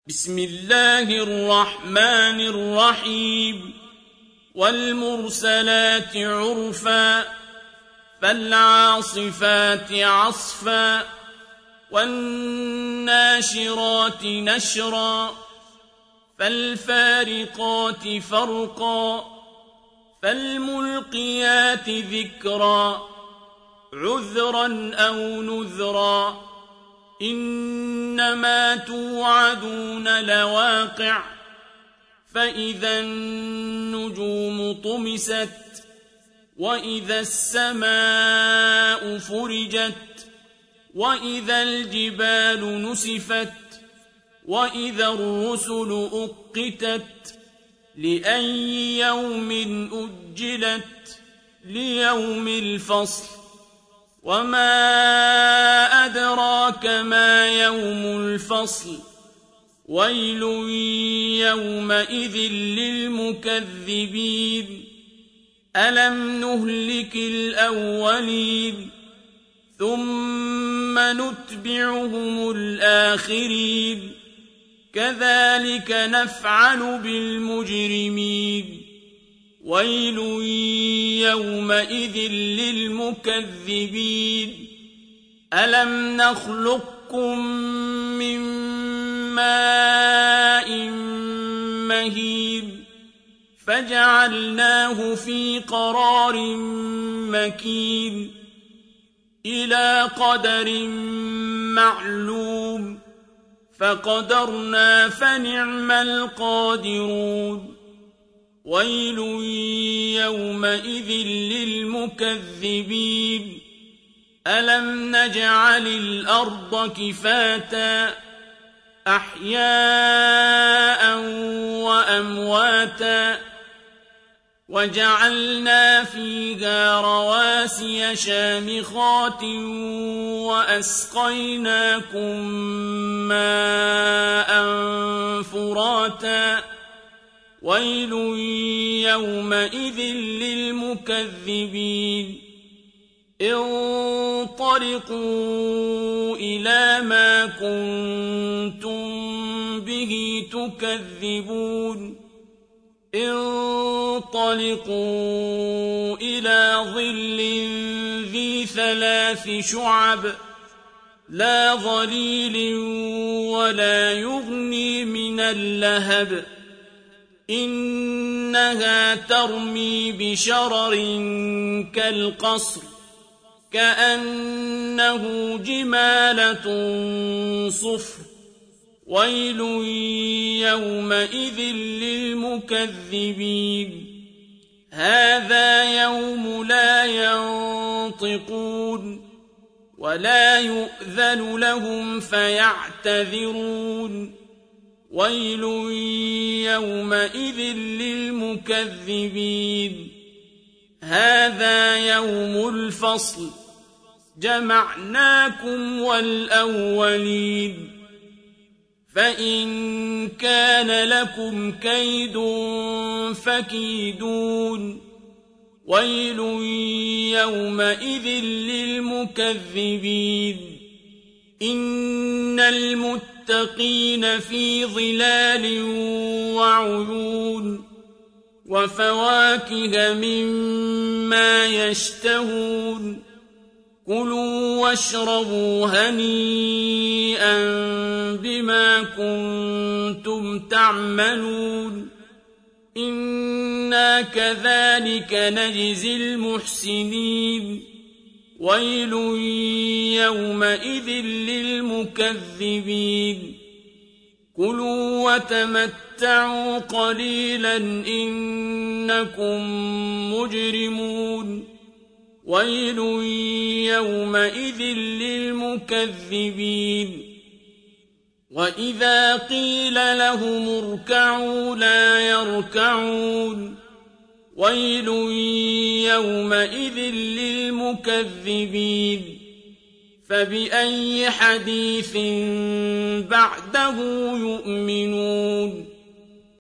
بسم الله الرحمن الرحيم والمرسلات عرفا فالعاصفات عصفا والناشرات نشرا فالفارقات فرقا فالملقيات ذكرا عذرا أو نذرا إنما توعدون لواقع فإذا النجوم طمست وإذا السماء فرجت وإذا الجبال نسفت وإذا الرسل أقتت لأي يوم أجلت ليوم الفصل وما أدراك ما يوم الفصل ويل يومئذ للمكذبين ألم نهلك الأولين ثم نتبعهم الآخرين كذلك نفعل بالمجرمين ويل يومئذ للمكذبين ألم نخلقكم من ماء مهين فجعلناه في قرار مكين إلى قدر معلوم فقدرنا فنعم القادرون ويل يومئذ للمكذبين ألم نجعل الأرض كفاتا أحياء وأمواتا وجعلنا فيها رواسي شامخات وأسقيناكم ماء فراتا ويل يومئذ للمكذبين انطلقوا إلى ما كنتم به تكذبون انطلقوا إلى ظل ذي 3 شعب لا ظليل ولا يغني من اللهب إنها ترمي بشرر كالقصر كأنه جمالة صفر ويل يومئذ للمكذبين هذا يوم لا ينطقون ولا يؤذن لهم فيعتذرون ويل يومئذ للمكذبين هذا يوم الفصل جمعناكم والأولين فإن كان لكم كيد فكيدون ويل يومئذ للمكذبين إن المتقين في ظلال وعيون وفواكه مما يشتهون كلوا واشربوا هنيئا بما كنتم تعملون إنا كذلك نجزي المحسنين ويل يومئذ للمكذبين كلوا وتمتعوا قليلا إنكم مجرمون ويل يومئذ للمكذبين وإذا قيل لهم اركعوا لا يركعون ويل يومئذ للمكذبين فبأي حديث بعده يؤمنون